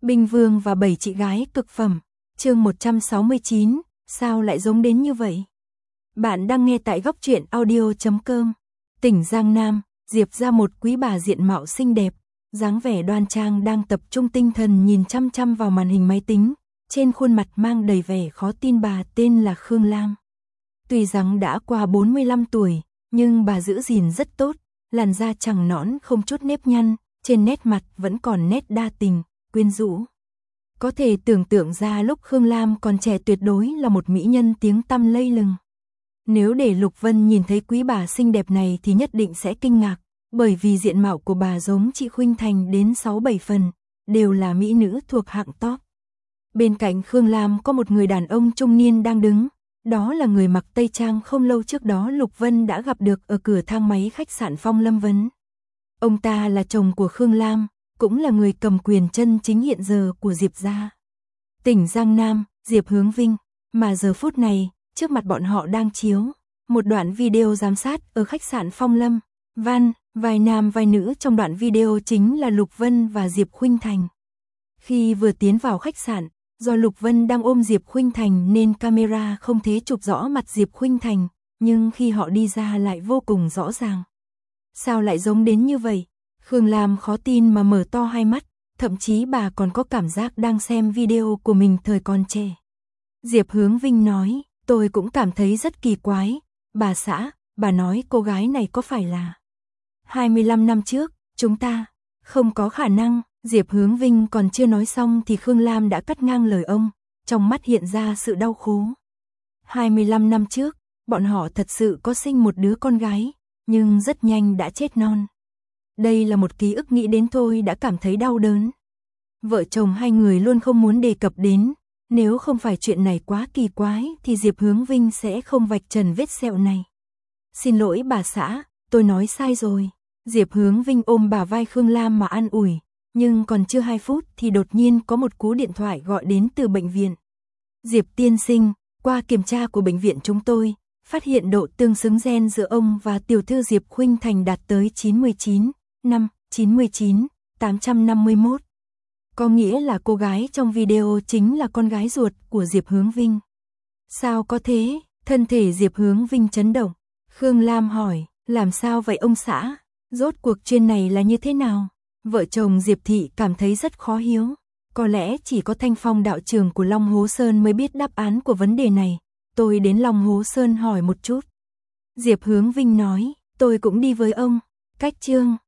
Binh Vương và 7 chị gái cực phẩm. Chương 169, sao lại giống đến như vậy? Bạn đang nghe tại góc truyện audio.com. Tỉnh Giang Nam, Diệp ra một quý bà diện mạo xinh đẹp, dáng vẻ đoan trang đang tập trung tinh thần nhìn chăm chăm vào màn hình máy tính, trên khuôn mặt mang đầy vẻ khó tin. Bà tên là Khương Lam. Tuy rằng đã qua 45 tuổi, nhưng bà giữ gìn rất tốt, làn da trắng nõn không chút nếp nhăn, trên nét mặt vẫn còn nét đa tình, quyến rũ. Có thể tưởng tượng ra lúc Khương Lam còn trẻ tuyệt đối là một mỹ nhân tiếng tăm lây lừng. Nếu để Lục Vân nhìn thấy quý bà xinh đẹp này thì nhất định sẽ kinh ngạc, bởi vì diện mạo của bà giống chị Khuynh Thành đến 6-7 phần, đều là mỹ nữ thuộc hạng top. Bên cạnh Khương Lam có một người đàn ông trung niên đang đứng, đó là người mặc tây trang không lâu trước đó Lục Vân đã gặp được ở cửa thang máy khách sạn Phong Lâm Vấn. Ông ta là chồng của Khương Lam, cũng là người cầm quyền chân chính hiện giờ của Diệp gia. Tỉnh Giang Nam, Diệp Hướng Vinh, mà giờ phút này, trước mặt bọn họ đang chiếu một đoạn video giám sát ở khách sạn Phong Lâm Văn, vai nam vai nữ trong đoạn video chính là Lục Vân và Diệp Khuynh Thành. Khi vừa tiến vào khách sạn, do Lục Vân đang ôm Diệp Khuynh Thành nên camera không thể chụp rõ mặt Diệp Khuynh Thành, nhưng khi họ đi ra lại vô cùng rõ ràng. Sao lại giống đến như vậy? Khương Lam khó tin mà mở to hai mắt, thậm chí bà còn có cảm giác đang xem video của mình thời còn trẻ. Diệp Hướng Vinh nói, tôi cũng cảm thấy rất kỳ quái. Bà xã, bà nói cô gái này có phải là 25 năm trước, chúng ta, không có khả năng. Diệp Hướng Vinh còn chưa nói xong thì Khương Lam đã cắt ngang lời ông, trong mắt hiện ra sự đau khổ. 25 năm trước, bọn họ thật sự có sinh một đứa con gái, nhưng rất nhanh đã chết non. Đây là một ký ức nghĩ đến thôi đã cảm thấy đau đớn. Vợ chồng hai người luôn không muốn đề cập đến, nếu không phải chuyện này quá kỳ quái thì Diệp Hướng Vinh sẽ không vạch trần vết sẹo này. Xin lỗi bà xã, tôi nói sai rồi. Diệp Hướng Vinh ôm bả vai Khương Lam mà an ủi, nhưng còn chưa 2 phút thì đột nhiên có một cú điện thoại gọi đến từ bệnh viện. Diệp tiên sinh, qua kiểm tra của bệnh viện chúng tôi, phát hiện độ tương xứng gen giữa ông và tiểu thư Diệp Khuynh Thành đạt tới 99,851. Có nghĩa là cô gái trong video chính là con gái ruột của Diệp Hướng Vinh. Sao có thế? Thân thể Diệp Hướng Vinh chấn động. Khương Lam hỏi, làm sao vậy ông xã? Rốt cuộc chuyện này là như thế nào? Vợ chồng Diệp Thị cảm thấy rất khó hiểu. Có lẽ chỉ có Thanh Phong đạo trưởng của Long Hố Sơn mới biết đáp án của vấn đề này. Tôi đến Long Hố Sơn hỏi một chút. Diệp Hướng Vinh nói, tôi cũng đi với ông. Cách Trương,